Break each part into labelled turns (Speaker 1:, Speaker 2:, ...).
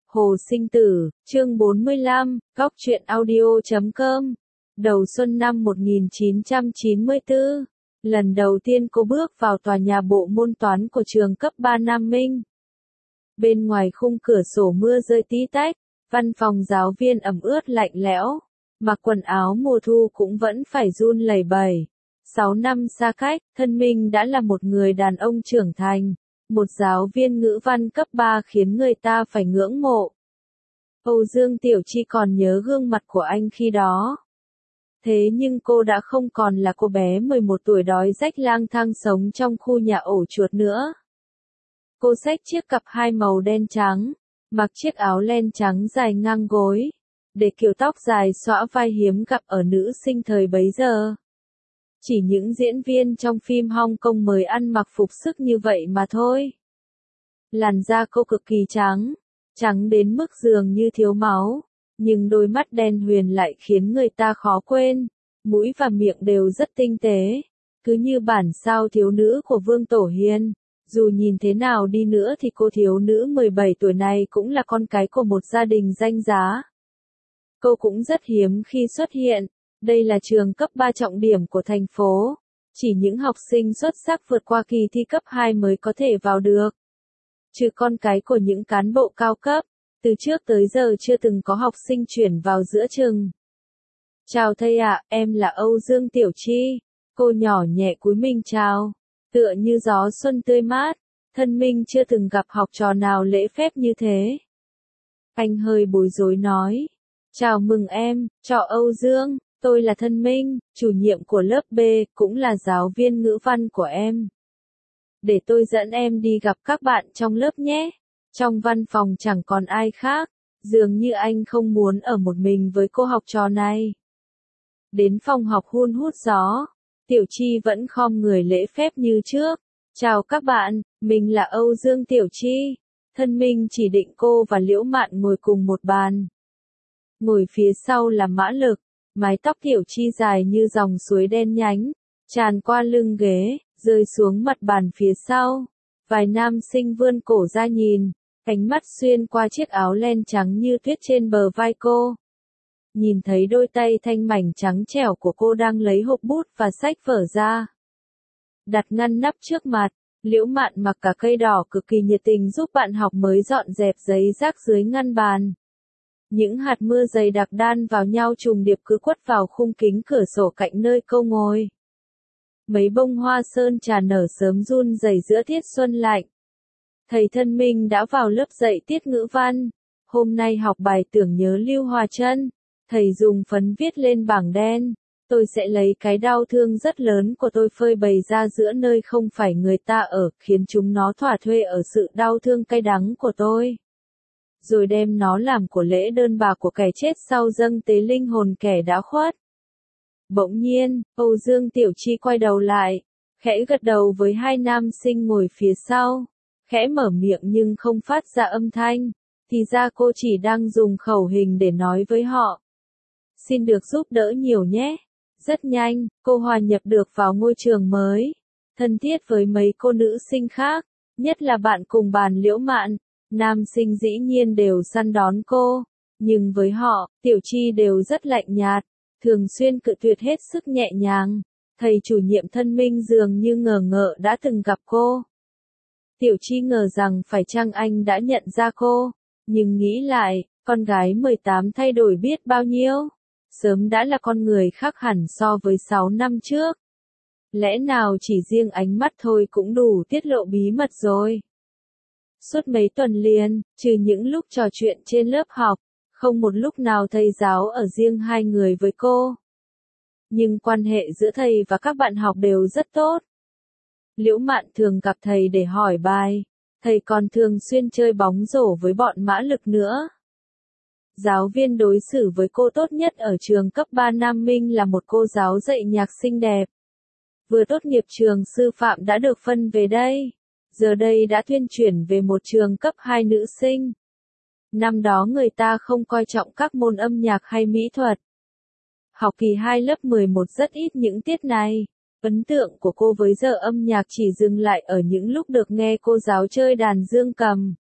Speaker 1: Hồ Sinh Tử, chương 45, góc truyện audio.com. Đầu xuân năm 1994, lần đầu tiên cô bước vào tòa nhà bộ môn toán của trường cấp 3 Nam Minh. Bên ngoài khung cửa sổ mưa rơi tí tách, văn phòng giáo viên ẩm ướt lạnh lẽo, mặc quần áo mùa thu cũng vẫn phải run lẩy bẩy. 6 năm xa cách, thân mình đã là một người đàn ông trưởng thành. Một giáo viên ngữ văn cấp 3 khiến người ta phải ngưỡng mộ. Âu Dương Tiểu Chi còn nhớ gương mặt của anh khi đó. Thế nhưng cô đã không còn là cô bé 11 tuổi đói rách lang thang sống trong khu nhà ổ chuột nữa. Cô xách chiếc cặp hai màu đen trắng, mặc chiếc áo len trắng dài ngang gối, để kiểu tóc dài xõa vai hiếm gặp ở nữ sinh thời bấy giờ. Chỉ những diễn viên trong phim Hong Kong mới ăn mặc phục sức như vậy mà thôi. Làn da cô cực kỳ trắng, trắng đến mức dường như thiếu máu, nhưng đôi mắt đen huyền lại khiến người ta khó quên, mũi và miệng đều rất tinh tế, cứ như bản sao thiếu nữ của Vương Tổ Hiên. Dù nhìn thế nào đi nữa thì cô thiếu nữ 17 tuổi này cũng là con cái của một gia đình danh giá. Cô cũng rất hiếm khi xuất hiện. Đây là trường cấp 3 trọng điểm của thành phố. Chỉ những học sinh xuất sắc vượt qua kỳ thi cấp 2 mới có thể vào được. Trừ con cái của những cán bộ cao cấp, từ trước tới giờ chưa từng có học sinh chuyển vào giữa chừng. Chào thầy ạ, em là Âu Dương Tiểu Chi. Cô nhỏ nhẹ cúi mình chào, tựa như gió xuân tươi mát. Thân mình chưa từng gặp học trò nào lễ phép như thế. Anh hơi bối rối nói. Chào mừng em, trò Âu Dương. Tôi là Thân Minh, chủ nhiệm của lớp B, cũng là giáo viên ngữ văn của em. Để tôi dẫn em đi gặp các bạn trong lớp nhé. Trong văn phòng chẳng còn ai khác, dường như anh không muốn ở một mình với cô học trò này. Đến phòng học hun hút gió, Tiểu Chi vẫn khom người lễ phép như trước. Chào các bạn, mình là Âu Dương Tiểu Chi. Thân Minh chỉ định cô và Liễu Mạn ngồi cùng một bàn. Ngồi phía sau là Mã Lực. Mái tóc Tiểu Chi dài như dòng suối đen nhánh, tràn qua lưng ghế, rơi xuống mặt bàn phía sau. Vài nam sinh vươn cổ ra nhìn, ánh mắt xuyên qua chiếc áo len trắng như tuyết trên bờ vai cô. Nhìn thấy đôi tay thanh mảnh trắng trẻo của cô đang lấy hộp bút và sách vở ra. Đặt ngăn nắp trước mặt, Liễu Mạn mặc cả cây đỏ cực kỳ nhiệt tình giúp bạn học mới dọn dẹp giấy rác dưới ngăn bàn. Những hạt mưa dày đặc đan vào nhau trùng điệp cứ quất vào khung kính cửa sổ cạnh nơi cô ngồi. Mấy bông hoa sơn trà nở sớm run rẩy giữa tiết xuân lạnh. Thầy Thân Minh đã vào lớp dạy tiết ngữ văn. Hôm nay học bài tưởng nhớ Lưu Hòa Trân. Thầy dùng phấn viết lên bảng đen. Tôi sẽ lấy cái đau thương rất lớn của tôi phơi bày ra giữa nơi không phải người ta ở, khiến chúng nó thỏa thuê ở sự đau thương cay đắng của tôi. Rồi đem nó làm của lễ đơn bạc của kẻ chết sau dâng tế linh hồn kẻ đã khuất. Bỗng nhiên, Âu Dương Tiểu Chi quay đầu lại, khẽ gật đầu với hai nam sinh ngồi phía sau, khẽ mở miệng nhưng không phát ra âm thanh, thì ra cô chỉ đang dùng khẩu hình để nói với họ. Xin được giúp đỡ nhiều nhé. Rất nhanh, cô hòa nhập được vào ngôi trường mới, thân thiết với mấy cô nữ sinh khác, nhất là bạn cùng bàn Liễu Mạn. Nam sinh dĩ nhiên đều săn đón cô, nhưng với họ, Tiểu Chi đều rất lạnh nhạt, thường xuyên cự tuyệt hết sức nhẹ nhàng. Thầy chủ nhiệm Thân Minh dường như ngờ ngợ đã từng gặp cô. Tiểu Chi ngờ rằng phải chăng anh đã nhận ra cô, nhưng nghĩ lại, con gái 18 thay đổi biết bao nhiêu, sớm đã là con người khác hẳn so với 6 năm trước. Lẽ nào chỉ riêng ánh mắt thôi cũng đủ tiết lộ bí mật rồi. Suốt mấy tuần liền, trừ những lúc trò chuyện trên lớp học, không một lúc nào thầy giáo ở riêng hai người với cô. Nhưng quan hệ giữa thầy và các bạn học đều rất tốt. Liễu Mạn thường gặp thầy để hỏi bài, thầy còn thường xuyên chơi bóng rổ với bọn Mã Lực nữa. Giáo viên đối xử với cô tốt nhất ở trường cấp 3 Nam Minh là một cô giáo dạy nhạc xinh đẹp. Vừa tốt nghiệp trường sư phạm đã được phân về đây. Giờ đây đã tuyên chuyển về một trường cấp 2 nữ sinh. Năm đó người ta không coi trọng các môn âm nhạc hay mỹ thuật. Học kỳ 2 lớp 11 rất ít những tiết này. Ấn tượng của cô với giờ âm nhạc chỉ dừng lại ở những lúc được nghe cô giáo chơi đàn dương cầm.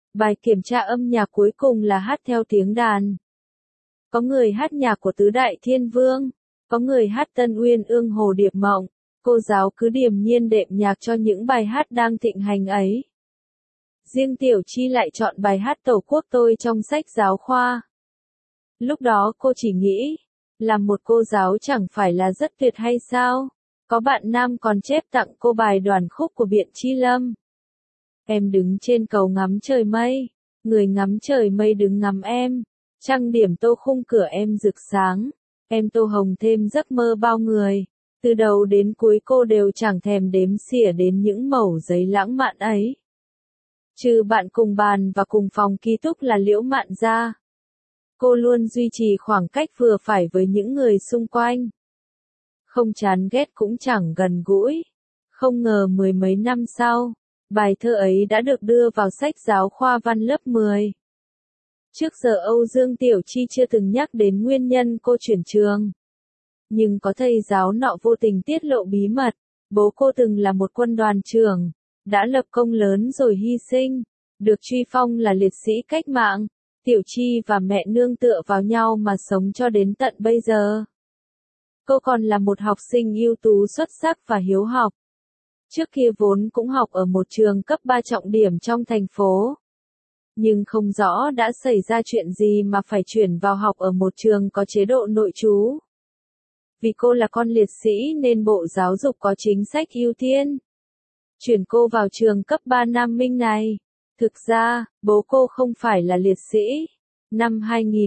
Speaker 1: Bài kiểm tra âm nhạc cuối cùng là hát theo tiếng đàn. Có người hát nhạc của Tứ Đại Thiên Vương, có người hát Tân Uyên Ương Hồ Điệp Mộng. Cô giáo cứ điềm nhiên đệm nhạc cho những bài hát đang thịnh hành ấy. Riêng Tiểu Chi lại chọn bài hát Tổ quốc tôi trong sách giáo khoa. Lúc đó cô chỉ nghĩ, làm một cô giáo chẳng phải là rất tuyệt hay sao? Có bạn nam còn chép tặng cô bài đoàn khúc của Biện Chi Lâm. Em đứng trên cầu ngắm trời mây, người ngắm trời mây đứng ngắm em. Trăng điểm tô khung cửa em rực sáng, em tô hồng thêm giấc mơ bao người. Từ đầu đến cuối cô đều chẳng thèm đếm xỉa đến những mẩu giấy lãng mạn ấy. Trừ bạn cùng bàn và cùng phòng ký túc là Liễu Mạn ra. Cô luôn duy trì khoảng cách vừa phải với những người xung quanh. Không chán ghét cũng chẳng gần gũi. Không ngờ mười mấy năm sau, bài thơ ấy đã được đưa vào sách giáo khoa văn lớp 10. Trước giờ Âu Dương Tiểu Chi chưa từng nhắc đến nguyên nhân cô chuyển trường. Nhưng có thầy giáo nọ vô tình tiết lộ bí mật, bố cô từng là một quân đoàn trưởng, đã lập công lớn rồi hy sinh, được truy phong là liệt sĩ cách mạng. Tiểu Chi và mẹ nương tựa vào nhau mà sống cho đến tận bây giờ. Cô còn là một học sinh ưu tú xuất sắc và hiếu học. Trước kia vốn cũng học ở một trường cấp 3 trọng điểm trong thành phố. Nhưng không rõ đã xảy ra chuyện gì mà phải chuyển vào học ở một trường có chế độ nội trú. Vì cô là con liệt sĩ nên Bộ Giáo dục có chính sách ưu tiên chuyển cô vào trường cấp 3 Nam Minh này. Thực ra, bố cô không phải là liệt sĩ. Năm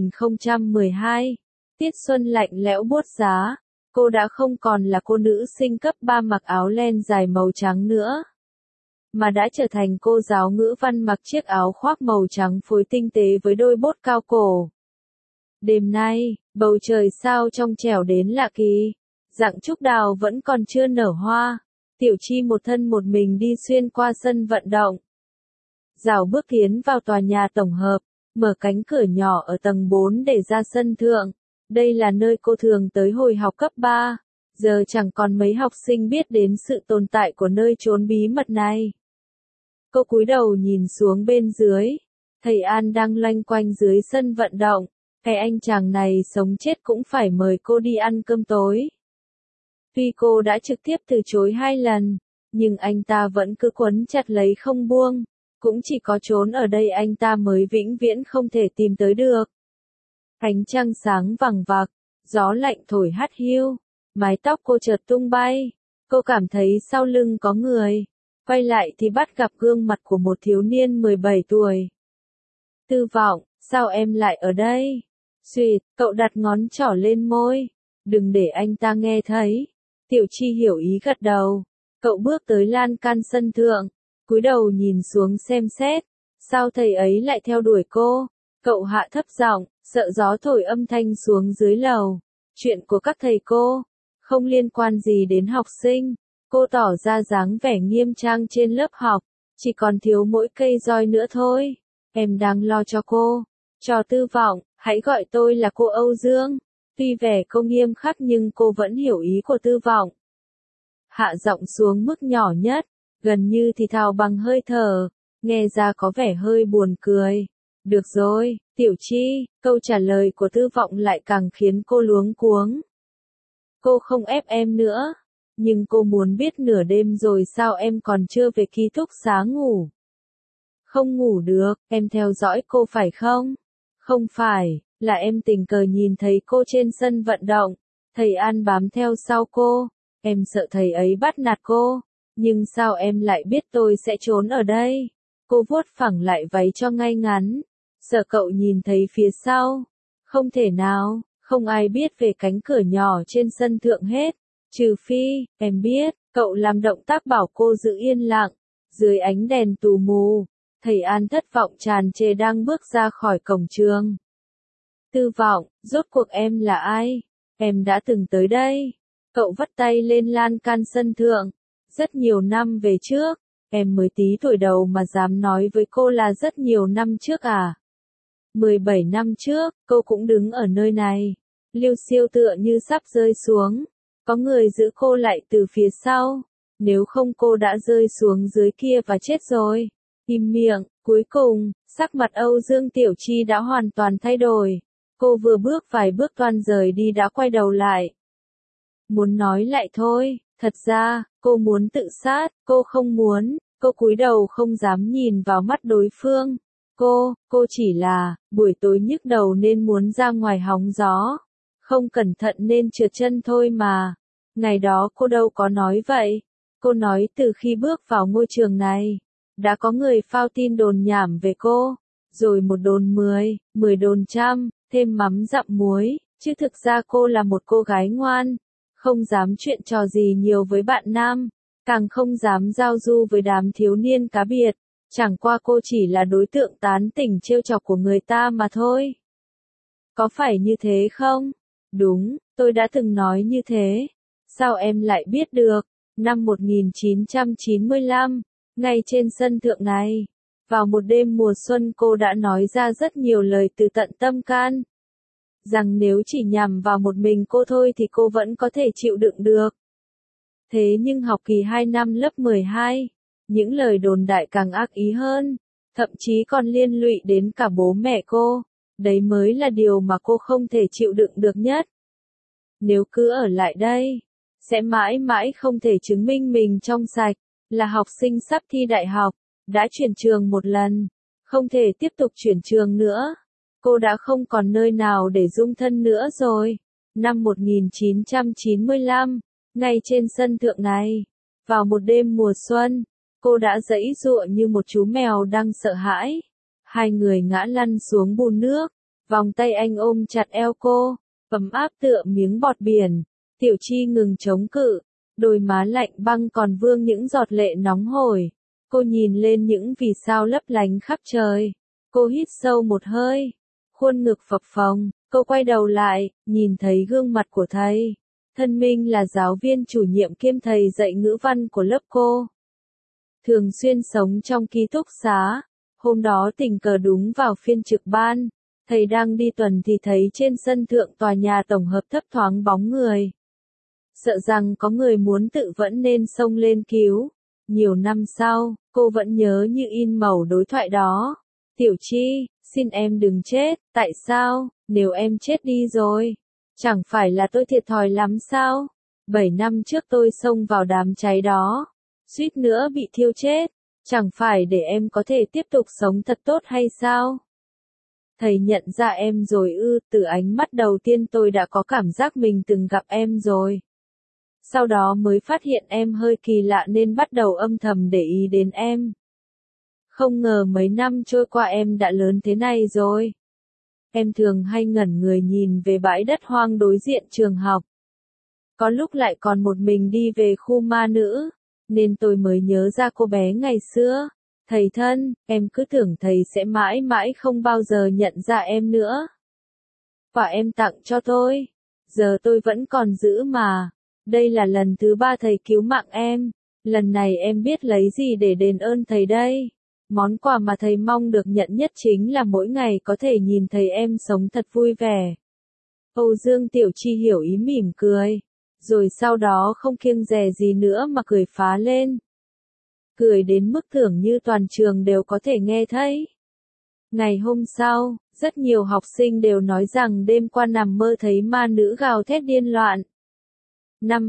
Speaker 1: 2012, tiết xuân lạnh lẽo buốt giá, cô đã không còn là cô nữ sinh cấp 3 mặc áo len dài màu trắng nữa, mà đã trở thành cô giáo ngữ văn mặc chiếc áo khoác màu trắng phối tinh tế với đôi bốt cao cổ. Đêm nay, bầu trời sao trong trẻo đến lạ kỳ, rặng trúc đào vẫn còn chưa nở hoa. Tiểu Chi một thân một mình đi xuyên qua sân vận động. Rảo bước tiến vào tòa nhà tổng hợp, mở cánh cửa nhỏ ở tầng 4 để ra sân thượng. Đây là nơi cô thường tới hồi học cấp 3. Giờ chẳng còn mấy học sinh biết đến sự tồn tại của nơi trốn bí mật này. Cô cúi đầu nhìn xuống bên dưới. Thầy An đang loanh quanh dưới sân vận động. Cái anh chàng này sống chết cũng phải mời cô đi ăn cơm tối. Tuy cô đã trực tiếp từ chối 2 lần, nhưng anh ta vẫn cứ quấn chặt lấy không buông. Cũng chỉ có trốn ở đây anh ta mới vĩnh viễn không thể tìm tới được. Ánh trăng sáng vằng vặc, gió lạnh thổi hắt hiu, mái tóc cô chợt tung bay. Cô cảm thấy sau lưng có người. Quay lại thì bắt gặp gương mặt của một thiếu niên 17 tuổi. Tư Vọng, sao em lại ở đây? Xuyệt, cậu đặt ngón trỏ lên môi. Đừng để anh ta nghe thấy. Tiểu Chi hiểu ý gật đầu. Cậu bước tới lan can sân thượng, cúi đầu nhìn xuống xem xét. Sao thầy ấy lại theo đuổi cô? Cậu hạ thấp giọng, sợ gió thổi âm thanh xuống dưới lầu. Chuyện của các thầy cô, không liên quan gì đến học sinh. Cô tỏ ra dáng vẻ nghiêm trang trên lớp học, chỉ còn thiếu mỗi cây roi nữa thôi. Em đang lo cho cô. Cho Tư Vọng, hãy gọi tôi là cô Âu Dương. Tuy vẻ cô nghiêm khắc nhưng cô vẫn hiểu ý của Tư Vọng. Hạ giọng xuống mức nhỏ nhất, gần như thì thào bằng hơi thở, nghe ra có vẻ hơi buồn cười. Được rồi, Tiểu Chi, câu trả lời của Tư Vọng lại càng khiến cô luống cuống. Cô không ép em nữa, nhưng cô muốn biết nửa đêm rồi sao em còn chưa về ký túc xá ngủ. Không ngủ được, em theo dõi cô phải không? Không phải, là em tình cờ nhìn thấy cô trên sân vận động. Thầy An bám theo sau cô, em sợ thầy ấy bắt nạt cô. Nhưng sao em lại biết tôi sẽ trốn ở đây? Cô vuốt phẳng lại váy cho ngay ngắn. Sợ cậu nhìn thấy phía sau. Không thể nào, không ai biết về cánh cửa nhỏ trên sân thượng hết. Trừ phi, em biết, cậu làm động tác bảo cô giữ yên lặng. Dưới ánh đèn tù mù, thầy An thất vọng tràn trề đang bước ra khỏi cổng trường. Tư Vọng, rốt cuộc em là ai? Em đã từng tới đây. Cậu vắt tay lên lan can sân thượng. Rất nhiều năm về trước, em mới tí tuổi đầu mà dám nói với cô là rất nhiều năm trước à? 17 năm trước, cô cũng đứng ở nơi này. Liêu xiêu tựa như sắp rơi xuống. Có người giữ cô lại từ phía sau. Nếu không cô đã rơi xuống dưới kia và chết rồi. Im miệng, cuối cùng, sắc mặt Âu Dương Tiểu Chi đã hoàn toàn thay đổi. Cô vừa bước vài bước toan rời đi đã quay đầu lại. Muốn nói lại thôi, thật ra, cô muốn tự sát, cô không muốn, cô cúi đầu không dám nhìn vào mắt đối phương. Cô chỉ là, buổi tối nhức đầu nên muốn ra ngoài hóng gió. Không cẩn thận nên trượt chân thôi mà. Ngày đó cô đâu có nói vậy. Cô nói từ khi bước vào ngôi trường này, đã có người phao tin đồn nhảm về cô. Rồi một đồn 10, 10 đồn trăm, thêm mắm dặm muối, chứ thực ra cô là một cô gái ngoan. Không dám chuyện trò gì nhiều với bạn nam, càng không dám giao du với đám thiếu niên cá biệt. Chẳng qua cô chỉ là đối tượng tán tỉnh trêu chọc của người ta mà thôi. Có phải như thế không? Đúng, tôi đã từng nói như thế. Sao em lại biết được? Năm 1995, ngay trên sân thượng này, vào một đêm mùa xuân cô đã nói ra rất nhiều lời từ tận tâm can. Rằng nếu chỉ nhằm vào một mình cô thôi thì cô vẫn có thể chịu đựng được. Thế nhưng học kỳ 2 năm lớp 12, những lời đồn đại càng ác ý hơn, thậm chí còn liên lụy đến cả bố mẹ cô. Đấy mới là điều mà cô không thể chịu đựng được nhất. Nếu cứ ở lại đây, sẽ mãi mãi không thể chứng minh mình trong sạch, là học sinh sắp thi đại học, đã chuyển trường một lần, không thể tiếp tục chuyển trường nữa. Cô đã không còn nơi nào để dung thân nữa rồi. Năm 1995, ngay trên sân thượng này, vào một đêm mùa xuân, cô đã giãy giụa như một chú mèo đang sợ hãi. Hai người ngã lăn xuống bùn nước, vòng tay anh ôm chặt eo cô, ấm áp tựa miếng bọt biển. Tiểu Chi ngừng chống cự, đôi má lạnh băng còn vương những giọt lệ nóng hổi. Cô nhìn lên những vì sao lấp lánh khắp trời. Cô hít sâu một hơi, khuôn ngực phập phồng, cô quay đầu lại, nhìn thấy gương mặt của thầy. Thân Minh là giáo viên chủ nhiệm kiêm thầy dạy ngữ văn của lớp cô. Thường xuyên sống trong ký túc xá. Hôm đó tình cờ đúng vào phiên trực ban, thầy đang đi tuần thì thấy trên sân thượng tòa nhà tổng hợp thấp thoáng bóng người. Sợ rằng có người muốn tự vẫn nên xông lên cứu. Nhiều năm sau, cô vẫn nhớ như in mẩu đối thoại đó. Tiểu Chi, xin em đừng chết, tại sao, nếu em chết đi rồi, chẳng phải là tôi thiệt thòi lắm sao? 7 năm trước tôi xông vào đám cháy đó, suýt nữa bị thiêu chết, chẳng phải để em có thể tiếp tục sống thật tốt hay sao? Thầy nhận ra em rồi ư? Từ ánh mắt đầu tiên tôi đã có cảm giác mình từng gặp em rồi. Sau đó mới phát hiện em hơi kỳ lạ nên bắt đầu âm thầm để ý đến em. Không ngờ mấy năm trôi qua em đã lớn thế này rồi. Em thường hay ngẩn người nhìn về bãi đất hoang đối diện trường học. Có lúc lại còn một mình đi về khu ma nữ, nên tôi mới nhớ ra cô bé ngày xưa. Thầy thân, em cứ tưởng thầy sẽ mãi mãi không bao giờ nhận ra em nữa. Và em tặng cho tôi. Giờ tôi vẫn còn giữ mà. Đây là lần thứ 3 thầy cứu mạng em. Lần này em biết lấy gì để đền ơn thầy đây. Món quà mà thầy mong được nhận nhất chính là mỗi ngày có thể nhìn thấy em sống thật vui vẻ. Âu Dương Tiểu Chi hiểu ý mỉm cười. Rồi sau đó không kiêng dè gì nữa mà cười phá lên. Cười đến mức tưởng như toàn trường đều có thể nghe thấy. Ngày hôm sau, rất nhiều học sinh đều nói rằng đêm qua nằm mơ thấy ma nữ gào thét điên loạn. Năm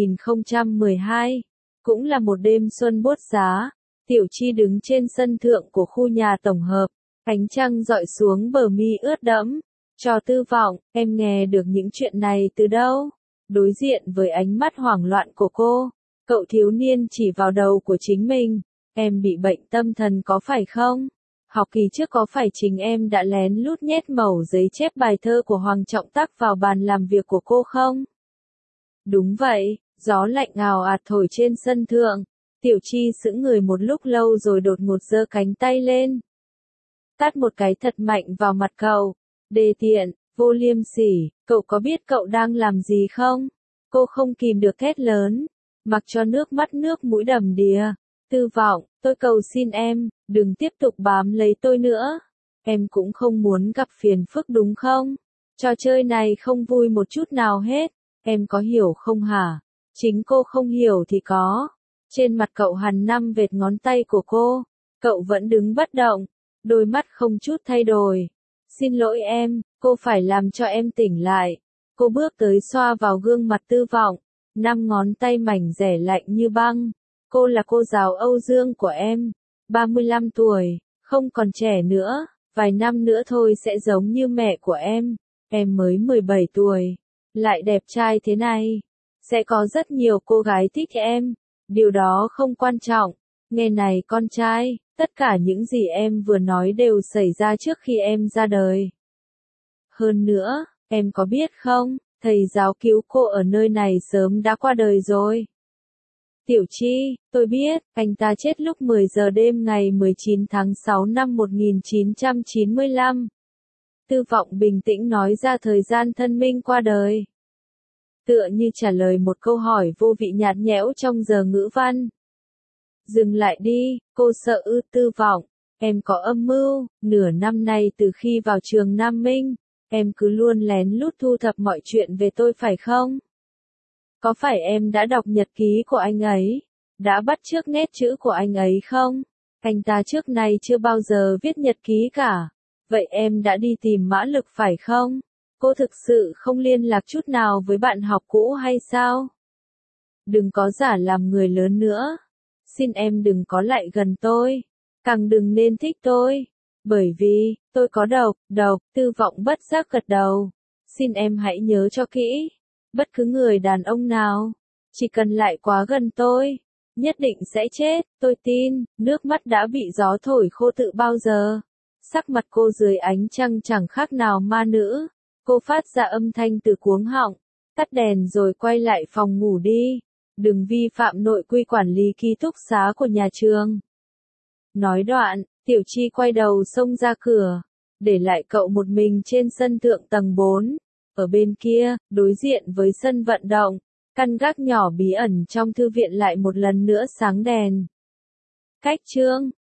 Speaker 1: 2012, cũng là một đêm xuân buốt giá, Tiểu Chi đứng trên sân thượng của khu nhà tổng hợp, ánh trăng dọi xuống bờ mi ướt đẫm. Cho Tư Vọng, em nghe được những chuyện này từ đâu? Đối diện với ánh mắt hoảng loạn của cô, cậu thiếu niên chỉ vào đầu của chính mình. Em bị bệnh tâm thần có phải không? Học kỳ trước có phải chính em đã lén lút nhét mẩu giấy chép bài thơ của Hoàng Trọng Tắc vào bàn làm việc của cô không? Đúng vậy, gió lạnh ào ạt thổi trên sân thượng. Tiểu Chi sững người một lúc lâu rồi đột ngột giơ cánh tay lên. Tát một cái thật mạnh vào mặt cậu. Đê tiện, vô liêm sỉ, cậu có biết cậu đang làm gì không? Cô không kìm được thét lớn, mặc cho nước mắt nước mũi đầm đìa. Tư Vọng, tôi cầu xin em, đừng tiếp tục bám lấy tôi nữa. Em cũng không muốn gặp phiền phức đúng không? Trò chơi này không vui một chút nào hết. Em có hiểu không hả? Chính cô không hiểu thì có. Trên mặt cậu hằn 5 vệt ngón tay của cô. Cậu vẫn đứng bất động, đôi mắt không chút thay đổi. Xin lỗi em, cô phải làm cho em tỉnh lại. Cô bước tới xoa vào gương mặt Tư Vọng, 5 ngón tay mảnh rẻ lạnh như băng. Cô là cô giáo Âu Dương của em, 35 tuổi, không còn trẻ nữa, vài năm nữa thôi sẽ giống như mẹ của em mới 17 tuổi, lại đẹp trai thế này. Sẽ có rất nhiều cô gái thích em, điều đó không quan trọng. Nghe này con trai, tất cả những gì em vừa nói đều xảy ra trước khi em ra đời. Hơn nữa, em có biết không, thầy giáo cứu cô ở nơi này sớm đã qua đời rồi. Tiểu Chi, tôi biết, anh ta chết lúc 10 giờ đêm ngày 19 tháng 6 năm 1995. Tư Vọng bình tĩnh nói ra thời gian thân minh qua đời. Tựa như trả lời một câu hỏi vô vị nhạt nhẽo trong giờ ngữ văn. Dừng lại đi, cô sợ ư? Tư Vọng, em có âm mưu, nửa năm nay từ khi vào trường Nam Minh, em cứ luôn lén lút thu thập mọi chuyện về tôi phải không? Có phải em đã đọc nhật ký của anh ấy, đã bắt chước nét chữ của anh ấy không? Anh ta trước nay chưa bao giờ viết nhật ký cả. Vậy em đã đi tìm Mã Lực phải không? Cô thực sự không liên lạc chút nào với bạn học cũ hay sao? Đừng có giả làm người lớn nữa. Xin em đừng có lại gần tôi. Càng đừng nên thích tôi. Bởi vì, tôi có độc. Tư Vọng bất giác gật đầu. Xin em hãy nhớ cho kỹ. Bất cứ người đàn ông nào, chỉ cần lại quá gần tôi, nhất định sẽ chết, tôi tin. Nước mắt đã bị gió thổi khô từ bao giờ. Sắc mặt cô dưới ánh trăng chẳng khác nào ma nữ. Cô phát ra âm thanh từ cuống họng. Tắt đèn rồi quay lại phòng ngủ đi. Đừng vi phạm nội quy quản lý ký túc xá của nhà trường. Nói đoạn, Tiểu Chi quay đầu xông ra cửa, để lại cậu một mình trên sân thượng tầng 4. Ở bên kia, đối diện với sân vận động, căn gác nhỏ bí ẩn trong thư viện lại một lần nữa sáng đèn. Cách chương